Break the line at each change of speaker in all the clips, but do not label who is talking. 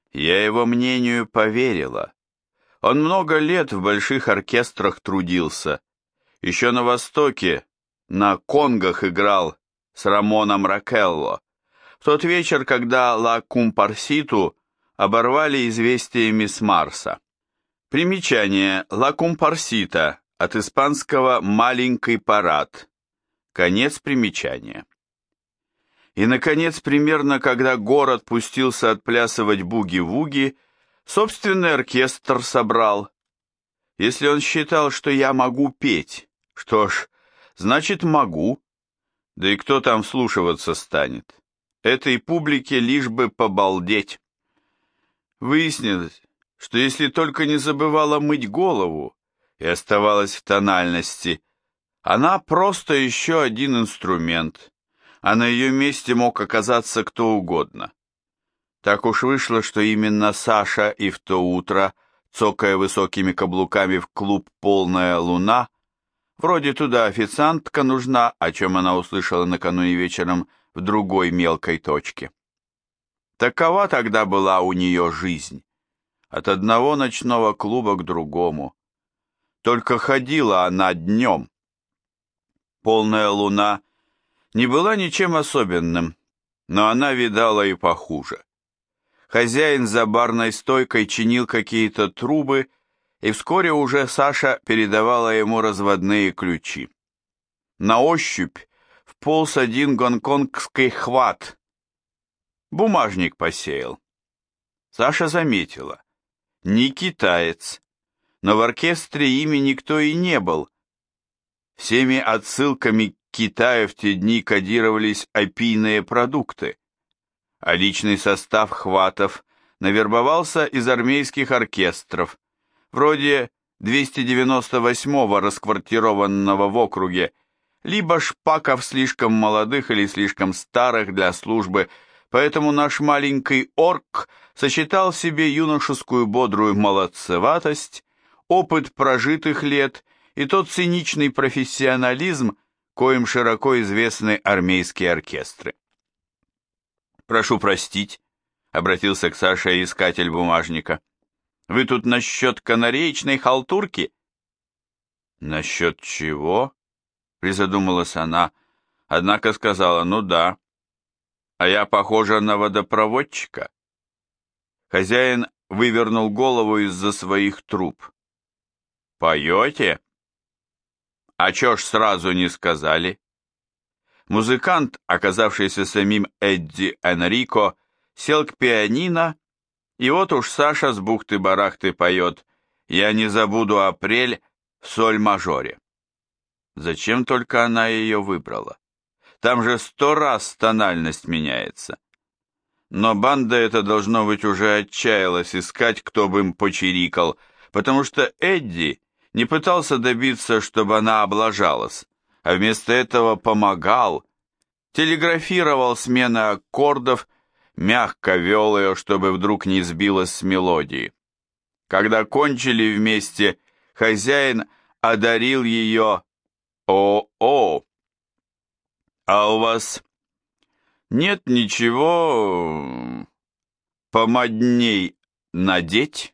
Я его мнению поверила. Он много лет в больших оркестрах трудился. Еще на Востоке, на конгах играл с Рамоном Ракелло. В тот вечер, когда Ла Кумпарситу оборвали известиями с Марса. Примечание: Ла Кумпарсита, от испанского «маленький парад». Конец примечания. И, наконец, примерно когда город пустился отплясывать буги-вуги, собственный оркестр собрал. Если он считал, что я могу петь, что ж, значит могу. Да и кто там вслушиваться станет? Этой публике лишь бы побалдеть. Выяснилось, что если только не забывала мыть голову и оставалась в тональности, она просто еще один инструмент, а на ее месте мог оказаться кто угодно. Так уж вышло, что именно Саша и в то утро, цокая высокими каблуками в клуб «Полная луна», вроде туда официантка нужна, о чем она услышала накануне вечером в другой мелкой точке. Такова тогда была у нее жизнь, от одного ночного клуба к другому. Только ходила она днем. Полная луна не была ничем особенным, но она видала и похуже. Хозяин за барной стойкой чинил какие-то трубы, и вскоре уже Саша передавала ему разводные ключи. На ощупь вполз один гонконгский хват. Бумажник посеял. Саша заметила. Не китаец, но в оркестре ими никто и не был. Всеми отсылками к Китаю в те дни кодировались опийные продукты, а личный состав хватов навербовался из армейских оркестров, вроде 298-го, расквартированного в округе, либо шпаков слишком молодых или слишком старых для службы, поэтому наш маленький орк сочетал в себе юношескую бодрую молодцеватость, опыт прожитых лет и тот циничный профессионализм, коим широко известны армейские оркестры. «Прошу простить», — обратился к Саше искатель бумажника. «Вы тут насчет канареечной халтурки?» «Насчет чего?» — призадумалась она, однако сказала: «Ну да. А я похожа на водопроводчика». Хозяин вывернул голову из-за своих труб. «Поете?» «А чё ж сразу не сказали?» Музыкант, оказавшийся самим Эдди Энрико, сел к пианино, и вот уж Саша с бухты-барахты поет «Я не забуду апрель» в соль-мажоре. Зачем только она ее выбрала? Там же 100 раз тональность меняется. Но банда эта, должно быть, уже отчаялась искать, кто бы им почирикал, потому что Эдди не пытался добиться, чтобы она облажалась, а вместо этого помогал, телеграфировал смены аккордов, мягко вел ее, чтобы вдруг не сбилась с мелодии. Когда кончили вместе, хозяин одарил ее: «О-о! А у вас нет ничего помодней надеть?»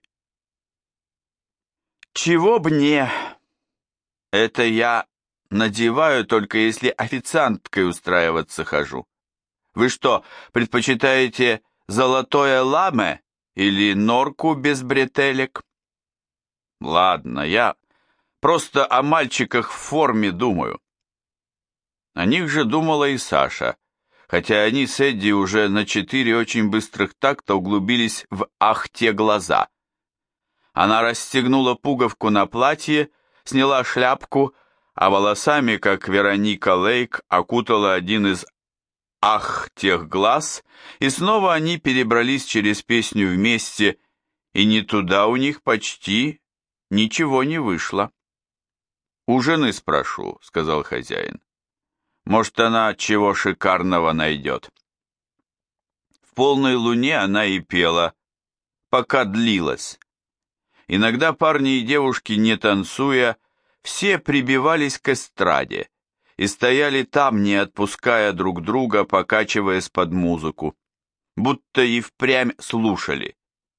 «Чего б не? Это я надеваю, только если официанткой устраиваться хожу. Вы что, предпочитаете золотое ламе или норку без бретелек?» «Ладно, я просто о мальчиках в форме думаю». О них же думала и Саша, хотя они с Эдди уже на 4 очень быстрых такта углубились в «ах, те глаза». Она расстегнула пуговку на платье, сняла шляпку, а волосами, как Вероника Лейк, окутала один из «ах, тех глаз», и снова они перебрались через песню вместе, и не туда у них почти ничего не вышло. «У жены спрошу», — сказал хозяин. «Может, она чего шикарного найдет». В полной луне она и пела, пока длилась. Иногда парни и девушки, не танцуя, все прибивались к эстраде и стояли там, не отпуская друг друга, покачиваясь под музыку, будто и впрямь слушали.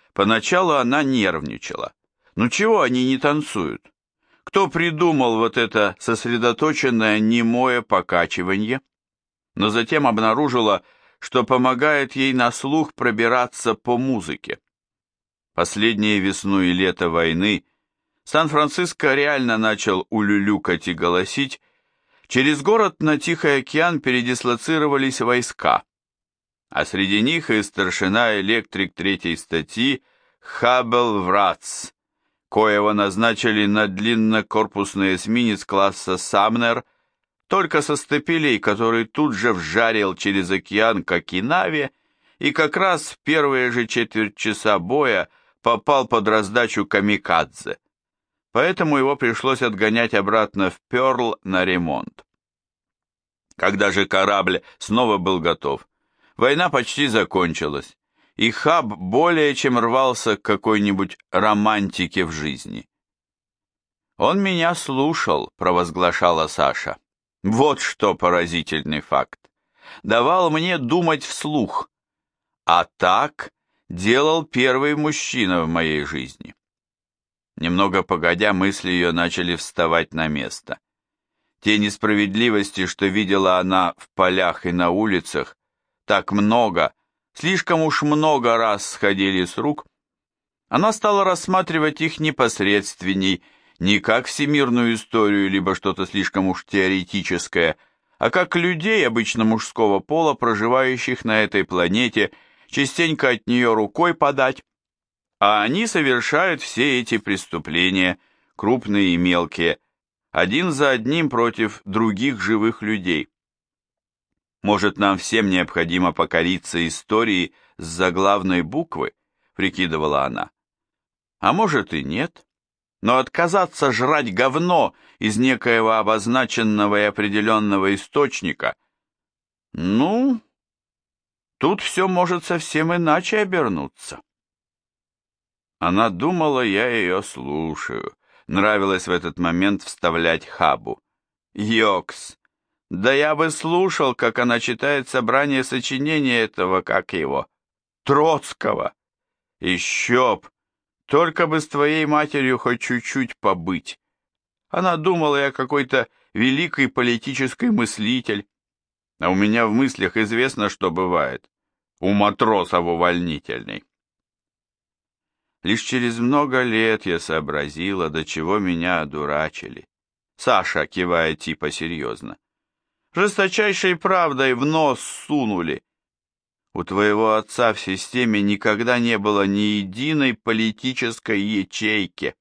Поначалу она нервничала. Ну чего они не танцуют? Кто придумал вот это сосредоточенное немое покачивание? Но затем обнаружила, что помогает ей на слух пробираться по музыке. Последние весну и лето войны Сан-Франциско реально начал улюлюкать и голосить. Через город на Тихий океан передислоцировались войска, а среди них и старшина-электрик третьей статьи Хаббл Врац, коего назначили на длиннокорпусный эсминец класса «Самнер», только со стапелей, который тут же вжарил через океан к Окинаве и как раз в первые же четверть часа боя попал под раздачу камикадзе. Поэтому его пришлось отгонять обратно в Пёрл на ремонт. Когда же корабль снова был готов, война почти закончилась, и Хаб более чем рвался к какой-нибудь романтике в жизни. «Он меня слушал», — провозглашала Саша. «Вот что поразительный факт. Давал мне думать вслух. А так делал первый мужчина в моей жизни». Немного погодя, мысли ее начали вставать на место. Те несправедливости, что видела она в полях и на улицах, так много, слишком уж много раз сходили с рук, она стала рассматривать их непосредственней, не как всемирную историю, либо что-то слишком уж теоретическое, а как людей обычно мужского пола, проживающих на этой планете, частенько от нее рукой подать, а они совершают все эти преступления, крупные и мелкие, один за одним против других живых людей. Может, нам всем необходимо покориться истории с заглавной буквы, прикидывала она. А может и нет, но отказаться жрать говно из некоего обозначенного и определенного источника, ну, тут все может совсем иначе обернуться. Она думала, я ее слушаю. Нравилось в этот момент вставлять Хабу. Йокс! Да я бы слушал, как она читает собрание сочинений этого, как его, Троцкого. Еще б! Только бы с твоей матерью хоть чуть-чуть побыть. Она думала, я какой-то великий политический мыслитель. А у меня в мыслях известно, что бывает. У матросов увольнительный. Лишь через много лет я сообразила, до чего меня одурачили. Саша, кивая типа серьезно. Жесточайшей правдой в нос сунули. У твоего отца в системе никогда не было ни единой политической ячейки.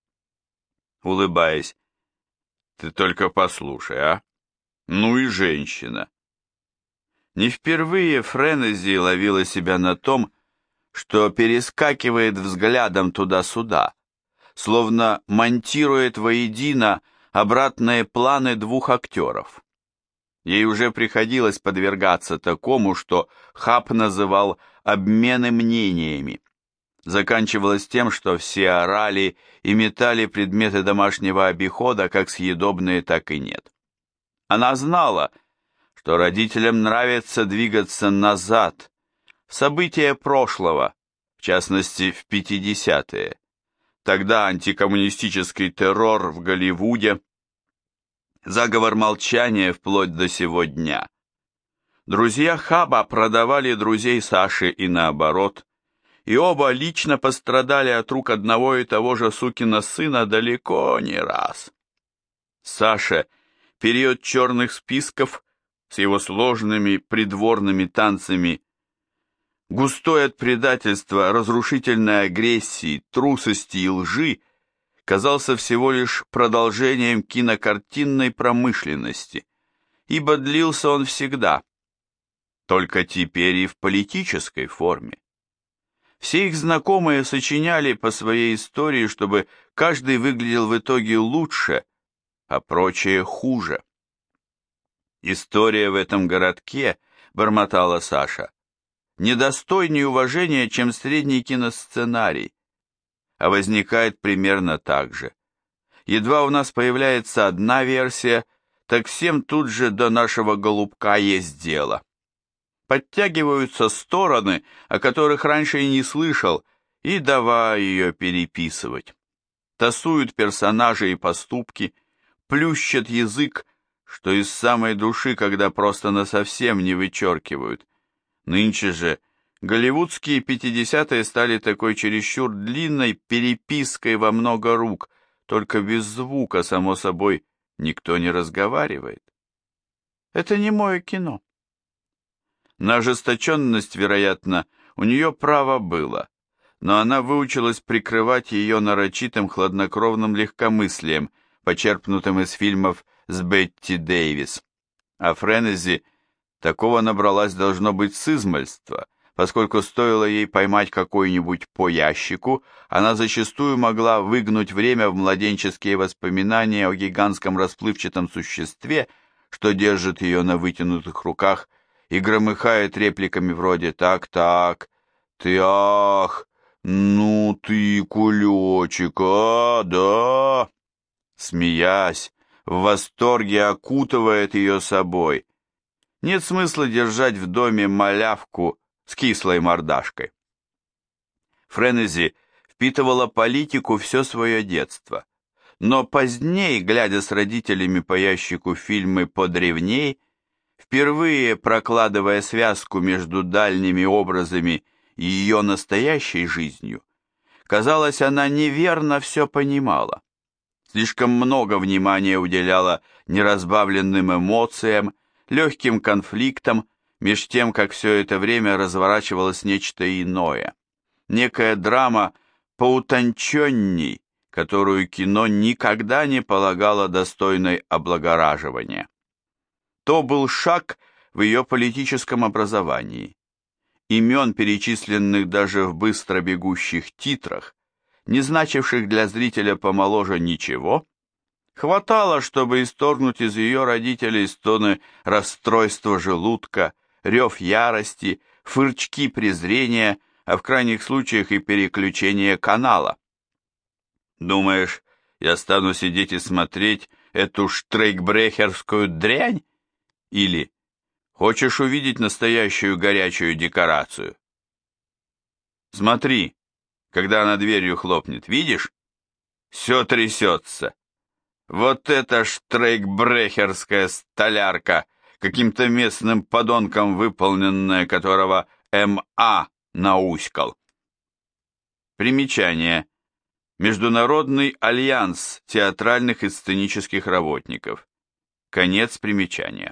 Улыбаясь, ты только послушай, а? Ну и женщина. Не впервые Френези ловила себя на том, что перескакивает взглядом туда-сюда, словно монтирует воедино обратные планы двух актеров. Ей уже приходилось подвергаться такому, что Хаб называл обмены мнениями. Заканчивалось тем, что все орали и метали предметы домашнего обихода, как съедобные, так и нет. Она знала, что родителям нравится двигаться назад, в события прошлого, в частности в 50-е. Тогда антикоммунистический террор в Голливуде, заговор молчания вплоть до сего дня. Друзья Хаба продавали друзей Саши и наоборот, и оба лично пострадали от рук одного и того же сукина сына далеко не раз. Саше период черных списков с его сложными придворными танцами, густой от предательства, разрушительной агрессии, трусости и лжи, казался всего лишь продолжением кинокартинной промышленности, ибо длился он всегда, только теперь и в политической форме. Все их знакомые сочиняли по своей истории, чтобы каждый выглядел в итоге лучше, а прочее хуже. «История в этом городке», — бормотала Саша, — «недостойнее уважения, чем средний киносценарий, а возникает примерно так же. Едва у нас появляется одна версия, так всем тут же до нашего голубка есть дело. Подтягиваются стороны, о которых раньше и не слышал, и давай ее переписывать. Тасуют персонажи и поступки, плющат язык, что из самой души, когда просто насовсем не вычеркивают. Нынче же голливудские 50-е стали такой чересчур длинной перепиской во много рук, только без звука, само собой, никто не разговаривает. Это не мое кино. На ожесточенность, вероятно, у нее право было, но она выучилась прикрывать ее нарочитым хладнокровным легкомыслием, почерпнутым из фильмов с Бетти Дэвис. А Френези такого набралась, должно быть, с измальства, поскольку стоило ей поймать какой-нибудь по ящику, она зачастую могла выгнуть время в младенческие воспоминания о гигантском расплывчатом существе, что держит ее на вытянутых руках и громыхает репликами вроде «Так-так, ты ах, ну ты кулечек, а, да?» Смеясь, в восторге окутывает ее собой. Нет смысла держать в доме малявку с кислой мордашкой. Френези впитывала политику все свое детство, но позднее, глядя с родителями по ящику фильмы подревней, впервые прокладывая связку между дальними образами и ее настоящей жизнью, казалось, она неверно все понимала. Слишком много внимания уделяла неразбавленным эмоциям, легким конфликтам, меж тем, как все это время разворачивалось нечто иное. Некая драма поутонченней, которую кино никогда не полагало достойной облагораживания. То был шаг в ее политическом образовании. Имен, перечисленных даже в быстро бегущих титрах, не значивших для зрителя помоложе ничего, хватало, чтобы исторгнуть из ее родителей стоны расстройства желудка, рев ярости, фырчки презрения, а в крайних случаях и переключение канала. Думаешь, я стану сидеть и смотреть эту штрейкбрехерскую дрянь? Или хочешь увидеть настоящую горячую декорацию? Смотри, когда она дверью хлопнет, видишь? Все трясется. Вот это штрейкбрехерская столярка, каким-то местным подонком выполненная, которого М.А. науськал. Примечание. Международный альянс театральных и сценических работников. Конец примечания.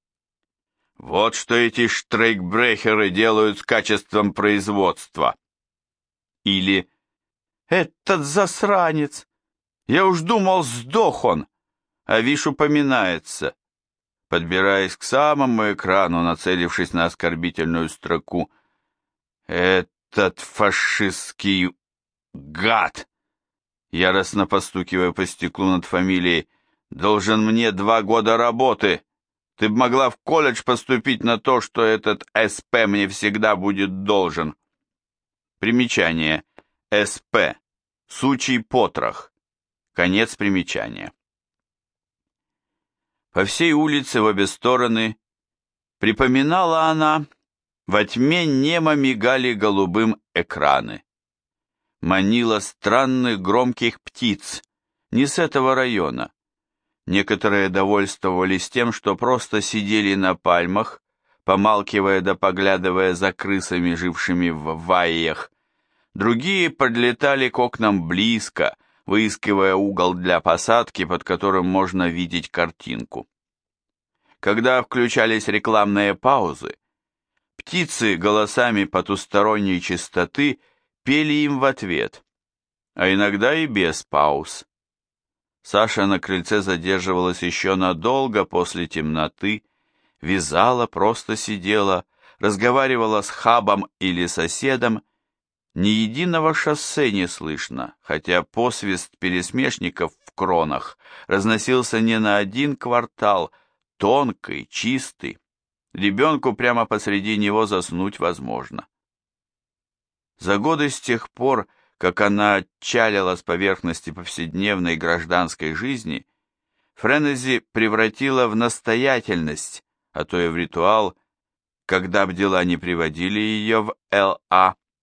Вот что эти штрейкбрехеры делают с качеством производства. Или «Этот засранец! Я уж думал, сдох он, а вишь, упоминается», подбираясь к самому экрану, нацелившись на оскорбительную строку. «Этот фашистский гад!» Яростно постукивая по стеклу над фамилией. «Должен мне 2 года работы. Ты б могла в колледж поступить на то, что этот СП мне всегда будет должен». Примечание. СП. Сучий потрох. Конец примечания. По всей улице в обе стороны, припоминала она, во тьме немо мигали голубым экраны. Манила странных громких птиц, не с этого района. Некоторые довольствовались тем, что просто сидели на пальмах, помалкивая да поглядывая за крысами, жившими в вайях. Другие подлетали к окнам близко, выискивая угол для посадки, под которым можно видеть картинку. Когда включались рекламные паузы, птицы голосами потусторонней частоты пели им в ответ, а иногда и без пауз. Саша на крыльце задерживалась еще надолго после темноты, вязала, просто сидела, разговаривала с хабом или соседом. Ни единого шоссе не слышно, хотя посвист пересмешников в кронах разносился не на 1 квартал, тонкий, чистый. Ребенку прямо посреди него заснуть возможно. За годы с тех пор, как она отчалила с поверхности повседневной гражданской жизни, Френези превратила в настоятельность, а то и в ритуал, когда б дела не приводили ее в Л.А.,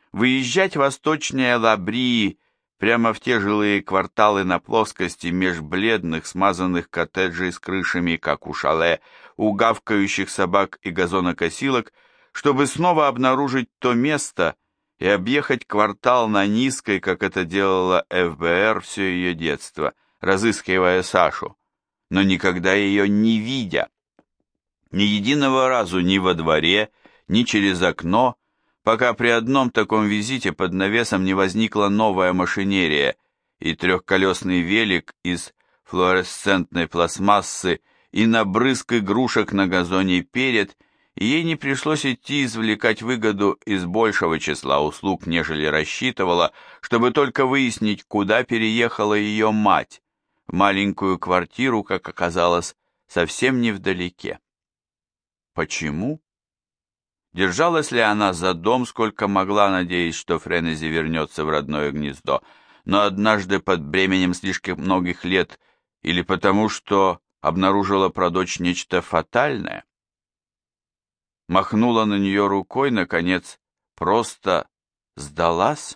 выезжать восточнее Лабрии, прямо в те жилые кварталы на плоскости меж бледных смазанных коттеджей с крышами, как у шале, у гавкающих собак и газонокосилок, чтобы снова обнаружить то место и объехать квартал на низкой, как это делала ФБР все ее детство, разыскивая Сашу, но никогда ее не видя. Ни единого разу ни во дворе, ни через окно, пока при одном таком визите под навесом не возникла новая машинерия, и трехколесный велик из флуоресцентной пластмассы, и набрызг игрушек на газоне перед, и ей не пришлось идти извлекать выгоду из большего числа услуг, нежели рассчитывала, чтобы только выяснить, куда переехала ее мать, в маленькую квартиру, как оказалось, совсем невдалеке. Почему? Держалась ли она за дом, сколько могла, надеясь, что Френези вернется в родное гнездо, но однажды под бременем слишком многих лет, или потому что обнаружила про дочь нечто фатальное? Махнула на нее рукой, наконец, просто сдалась?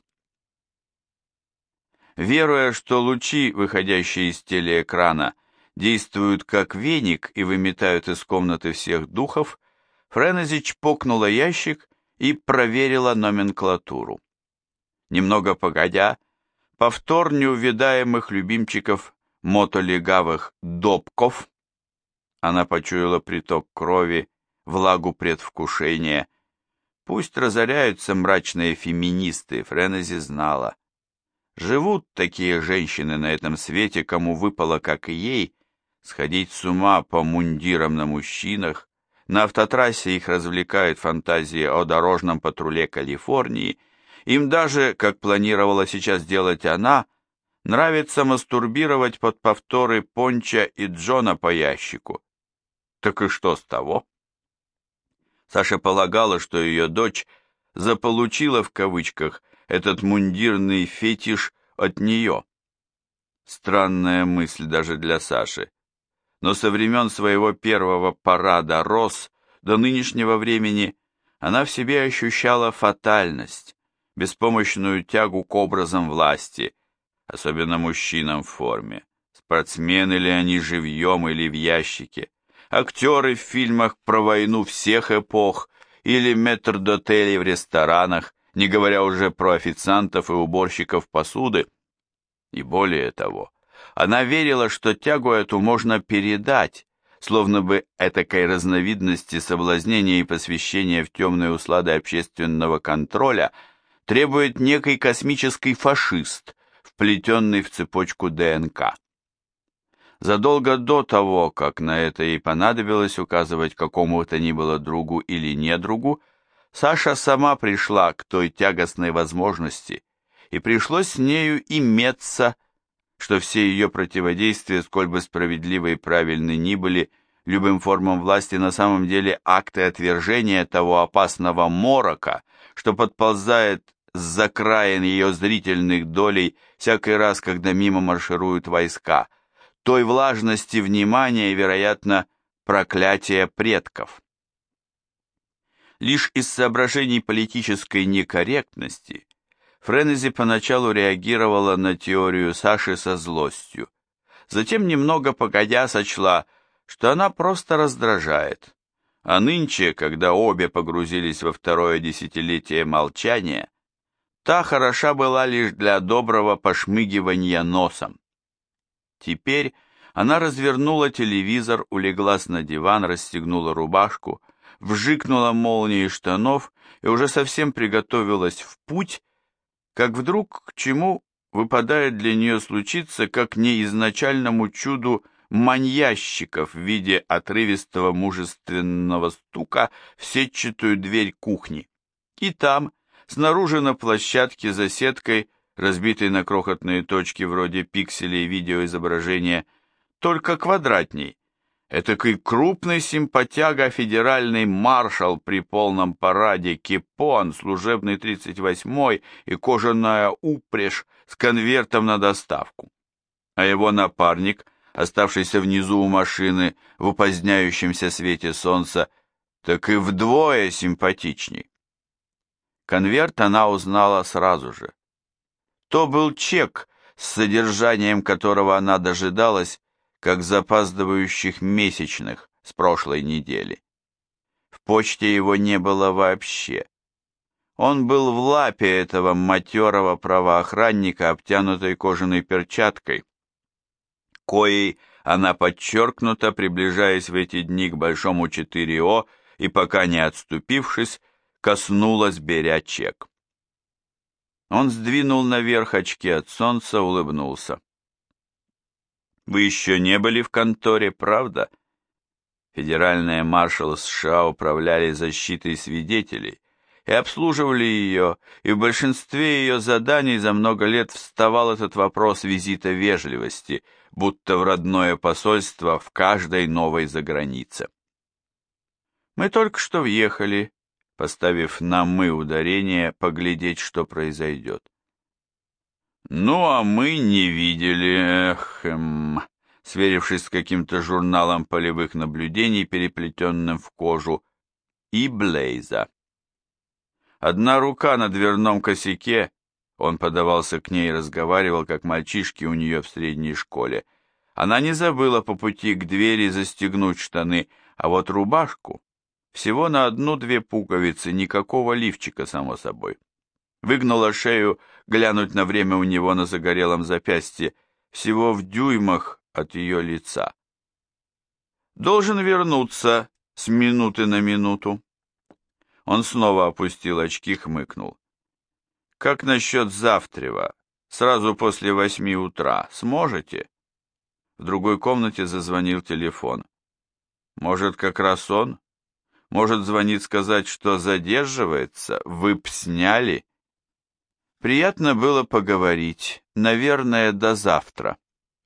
Веруя, что лучи, выходящие из телеэкрана, действуют как веник и выметают из комнаты всех духов, Френези чпокнула ящик и проверила номенклатуру. Немного погодя, повтор неувидаемых любимчиков мотолегавых допков, она почуяла приток крови, влагу предвкушения. Пусть разоряются мрачные феминисты, Френези знала. Живут такие женщины на этом свете, кому выпало, как и ей, сходить с ума по мундирам на мужчинах. На автотрассе их развлекают фантазии о дорожном патруле Калифорнии. Им даже, как планировала сейчас делать она, нравится мастурбировать под повторы Понча и Джона по ящику. Так и что с того? Саша полагала, что ее дочь «заполучила» в кавычках этот мундирный фетиш от нее. Странная мысль даже для Саши. Но со времен своего первого парада роз до нынешнего времени она в себе ощущала фатальность, беспомощную тягу к образам власти, особенно мужчинам в форме. Спортсмены ли они живьем или в ящике, актеры в фильмах про войну всех эпох или метрдотели в ресторанах, не говоря уже про официантов и уборщиков посуды. И более того, она верила, что тягу эту можно передать, словно бы этакой разновидности соблазнения и посвящения в темные услады общественного контроля требует некий космический фашист, вплетенный в цепочку ДНК. Задолго до того, как на это ей понадобилось указывать какому-то ни было другу или недругу, Саша сама пришла к той тягостной возможности, и пришлось с нею иметься, что все ее противодействия, сколь бы справедливы и правильны ни были, любым формам власти на самом деле акты отвержения того опасного морока, что подползает с закраин ее зрительных долей всякий раз, когда мимо маршируют войска, той влажности внимания и, вероятно, проклятия предков. Лишь из соображений политической некорректности Френези поначалу реагировала на теорию Саши со злостью. Затем, немного погодя, сочла, что она просто раздражает. А нынче, когда обе погрузились во второе десятилетие молчания, та хороша была лишь для доброго пошмыгивания носом. Теперь она развернула телевизор, улеглась на диван, расстегнула рубашку, вжикнула молнии штанов и уже совсем приготовилась в путь, как вдруг к чему выпадает для нее случиться, как не изначальному чуду маньящиков в виде отрывистого мужественного стука в сетчатую дверь кухни. И там, снаружи на площадке за сеткой, разбитой на крохотные точки вроде пикселей видеоизображения, только квадратней, этакий крупный симпатяга федеральный маршал при полном параде, кепон, служебный 38-й и кожаная упряжь с конвертом на доставку. А его напарник, оставшийся внизу у машины в упоздняющемся свете солнца, так и вдвое симпатичней. Конверт она узнала сразу же. То был чек, с содержанием которого она дожидалась, как запаздывающих месячных с прошлой недели. В почте его не было вообще. Он был в лапе этого матерого правоохранника, обтянутой кожаной перчаткой, коей она подчеркнуто, приближаясь в эти дни к большому 4О и пока не отступившись, коснулась, беря чек. Он сдвинул наверх очки от солнца, улыбнулся. «Вы еще не были в конторе, правда?» Федеральные маршалы США управляли защитой свидетелей и обслуживали ее, и в большинстве ее заданий за много лет вставал этот вопрос визита вежливости, будто в родное посольство в каждой новой загранице. «Мы только что въехали», поставив на «мы» ударение, поглядеть, что произойдет. «Ну, а мы не видели, сверившись с каким-то журналом полевых наблюдений, переплетенным в кожу, и Блейза. Одна рука на дверном косяке, он подавался к ней и разговаривал, как мальчишки у нее в средней школе. Она не забыла по пути к двери застегнуть штаны, а вот рубашку всего на 1-2 пуговицы, никакого лифчика, само собой. Выгнула шею, глянуть на время у него на загорелом запястье, всего в дюймах от ее лица. «Должен вернуться с минуты на минуту». Он снова опустил очки, хмыкнул. «Как насчет завтрева, сразу после 8 утра, сможете?» В другой комнате зазвонил телефон. «Может, как раз он? Может, звонит сказать, что задерживается? Вы б сняли?» Приятно было поговорить, наверное, до завтра.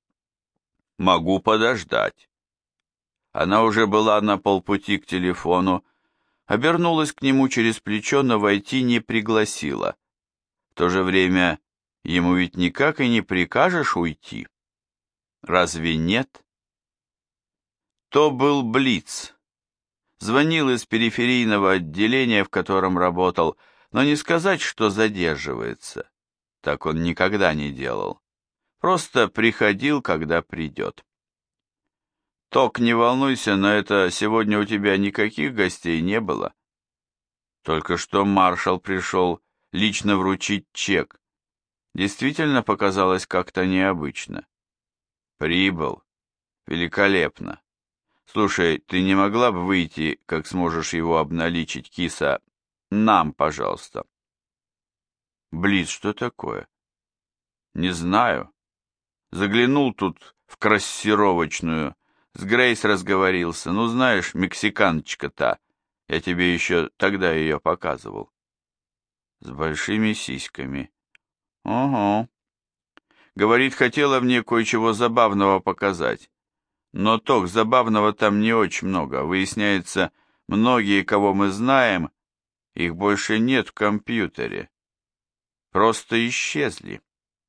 «Могу подождать». Она уже была на полпути к телефону, обернулась к нему через плечо, но войти не пригласила. В то же время ему ведь никак и не прикажешь уйти. Разве нет? То был Блиц. Звонил из периферийного отделения, в котором работал, но не сказать, что задерживается. Так он никогда не делал. Просто приходил, когда придет. «Ток, не волнуйся, но это сегодня у тебя никаких гостей не было. Только что маршал пришел лично вручить чек. Действительно показалось как-то необычно. Прибыл. Великолепно. Слушай, ты не могла бы выйти, как сможешь его обналичить, киса? Нам, пожалуйста». Близ, что такое? Не знаю. Заглянул тут в кроссировочную. С Грейс разговорился. Ну, знаешь, мексиканочка та. Я тебе еще тогда ее показывал. С большими сиськами. Ого. Говорит, хотела мне кое-чего забавного показать. Но ток, забавного там не очень много. Выясняется, многие, кого мы знаем, их больше нет в компьютере. Просто исчезли.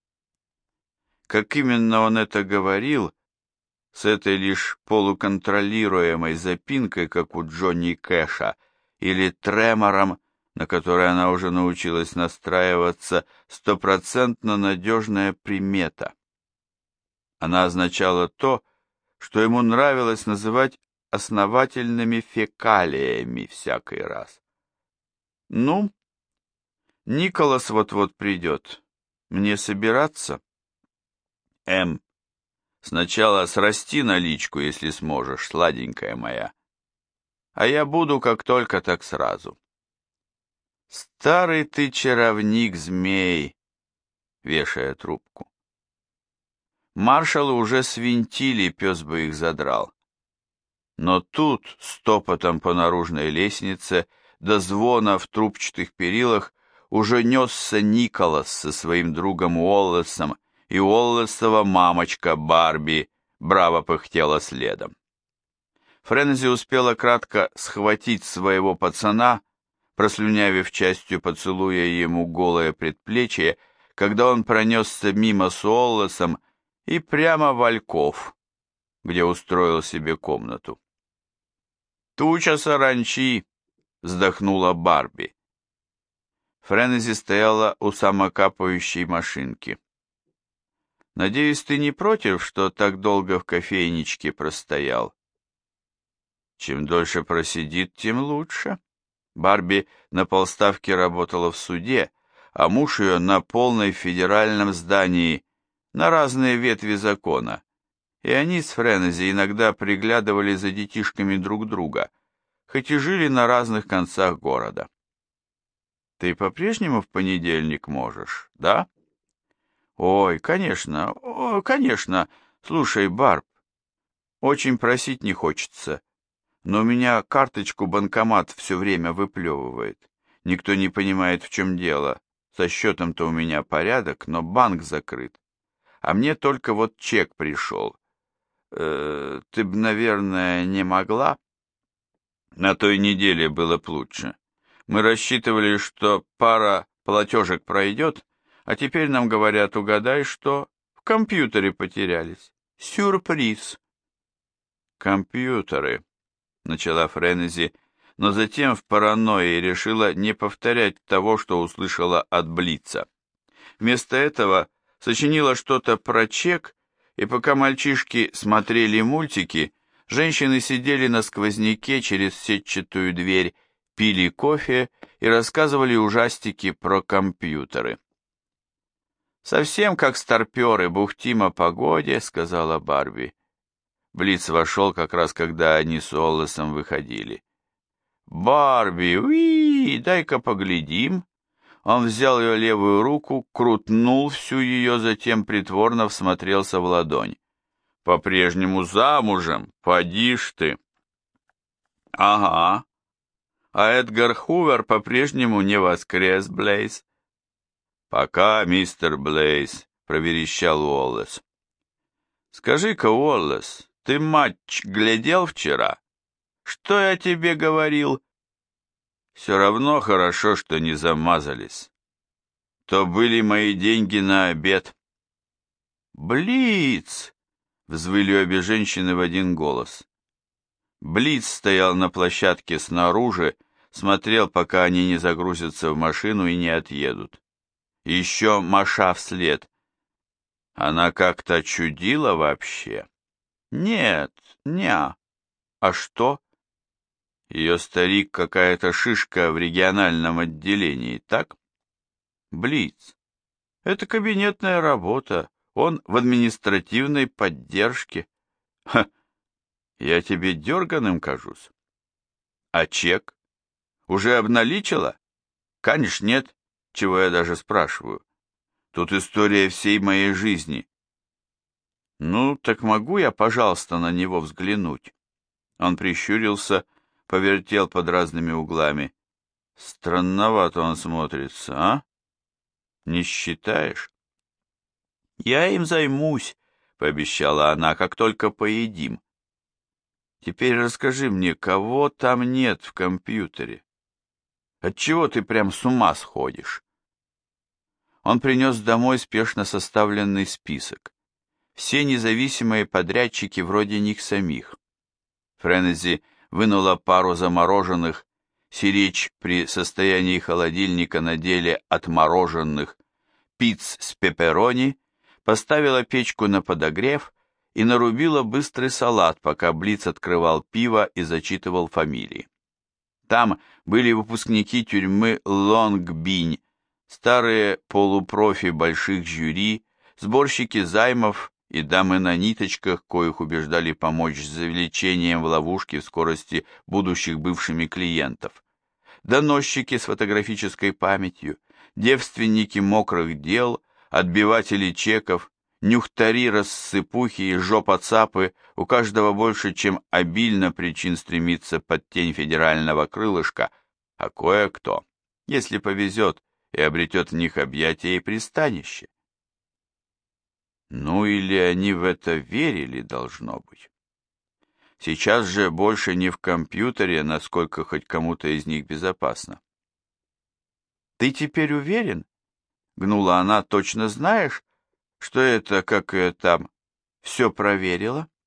Как именно он это говорил, с этой лишь полуконтролируемой запинкой, как у Джонни Кэша, или тремором, на который она уже научилась настраиваться, 100% надежная примета. Она означала то, что ему нравилось называть основательными фекалиями всякий раз. Ну, Николас вот-вот придет. Мне собираться? Сначала срасти наличку, если сможешь, сладенькая моя. А я буду как только, так сразу. Старый ты чаровник, змей, вешая трубку. Маршалы уже свинтили, пес бы их задрал. Но тут, стопотом по наружной лестнице, до звона в трубчатых перилах, уже несся Николас со своим другом Уоллесом, и Уоллесова мамочка Барби браво пыхтела следом. Френзи успела кратко схватить своего пацана, прослюнявив частью поцелуя ему голое предплечье, когда он пронесся мимо с Уоллесом и прямо в альков, где устроил себе комнату. «Туча саранчи!» — вздохнула Барби. Френези стояла у самокапающей машинки. «Надеюсь, ты не против, что так долго в кофейничке простоял?» «Чем дольше просидит, тем лучше». Барби на полставки работала в суде, а муж ее на полной федеральном здании, на разные ветви закона. И они с Френези иногда приглядывали за детишками друг друга, хоть и жили на разных концах города. «Ты по-прежнему в понедельник можешь, да?» «Ой, конечно, конечно. Слушай, Барб, очень просить не хочется, но у меня карточку банкомат все время выплевывает. Никто не понимает, в чем дело. Со счетом-то у меня порядок, но банк закрыт. А мне только вот чек пришел. Ты б, наверное, не могла?» На той неделе было б лучше. Мы рассчитывали, что пара платежек пройдет, а теперь нам говорят, угадай, что в компьютере потерялись. Сюрприз. Компьютеры, начала Френези, но затем в паранойи решила не повторять того, что услышала от Блица. Вместо этого сочинила что-то про чек, и пока мальчишки смотрели мультики, женщины сидели на сквозняке через сетчатую дверь, пили кофе и рассказывали ужастики про компьютеры. «Совсем как старперы, бухтим о погоде», — сказала Барби. Блиц вошел как раз, когда они с Уоллесом выходили. «Барби, уи, дай-ка поглядим». Он взял ее левую руку, крутнул всю ее, затем притворно всмотрелся в ладонь. «По-прежнему замужем, поди ж ты». «Ага. А Эдгар Хувер по-прежнему не воскрес, Блейз?» «Пока, мистер Блейз», — проверещал Уоллес. «Скажи-ка, Уоллес, ты матч глядел вчера? Что я тебе говорил?» «Все равно хорошо, что не замазались. То были мои деньги на обед». «Блиц!» — взвыли обе женщины в один голос. Блиц стоял на площадке снаружи, смотрел, пока они не загрузятся в машину и не отъедут. Еще маша вслед. Она как-то чудила вообще? Нет, неа. А что? Ее старик какая-то шишка в региональном отделении, так? Блиц. Это кабинетная работа. Он в административной поддержке. Ха, я тебе дерганым кажусь. А чек? Уже обналичила? Конечно, нет. Чего я даже спрашиваю? Тут история всей моей жизни. Ну, так могу я, пожалуйста, на него взглянуть? Он прищурился, повертел под разными углами. Странновато он смотрится, а? Не считаешь? Я им займусь, пообещала она, как только поедим. Теперь расскажи мне, кого там нет в компьютере? Отчего ты прям с ума сходишь? Он принес домой спешно составленный список. Все независимые подрядчики вроде них самих. Френези вынула пару замороженных, сиречь при состоянии холодильника на деле отмороженных, пиц с пепперони, поставила печку на подогрев и нарубила быстрый салат, пока Блиц открывал пиво и зачитывал фамилии. Там были выпускники тюрьмы Лонг-Бинь, старые полупрофи больших жюри, сборщики займов и дамы на ниточках, коих убеждали помочь с завлечением в ловушки в скорости будущих бывшими клиентов, доносчики с фотографической памятью, девственники мокрых дел, отбиватели чеков, нюхтари-рассыпухи и жопоцапы, у каждого больше, чем обильно причин стремиться под тень федерального крылышка, а кое-кто, если повезет, и обретет в них объятия и пристанище. Ну или они в это верили, должно быть. Сейчас же больше не в компьютере, насколько хоть кому-то из них безопасно. «Ты теперь уверен?» — гнула она. «Точно знаешь, что это, как там, все проверила?»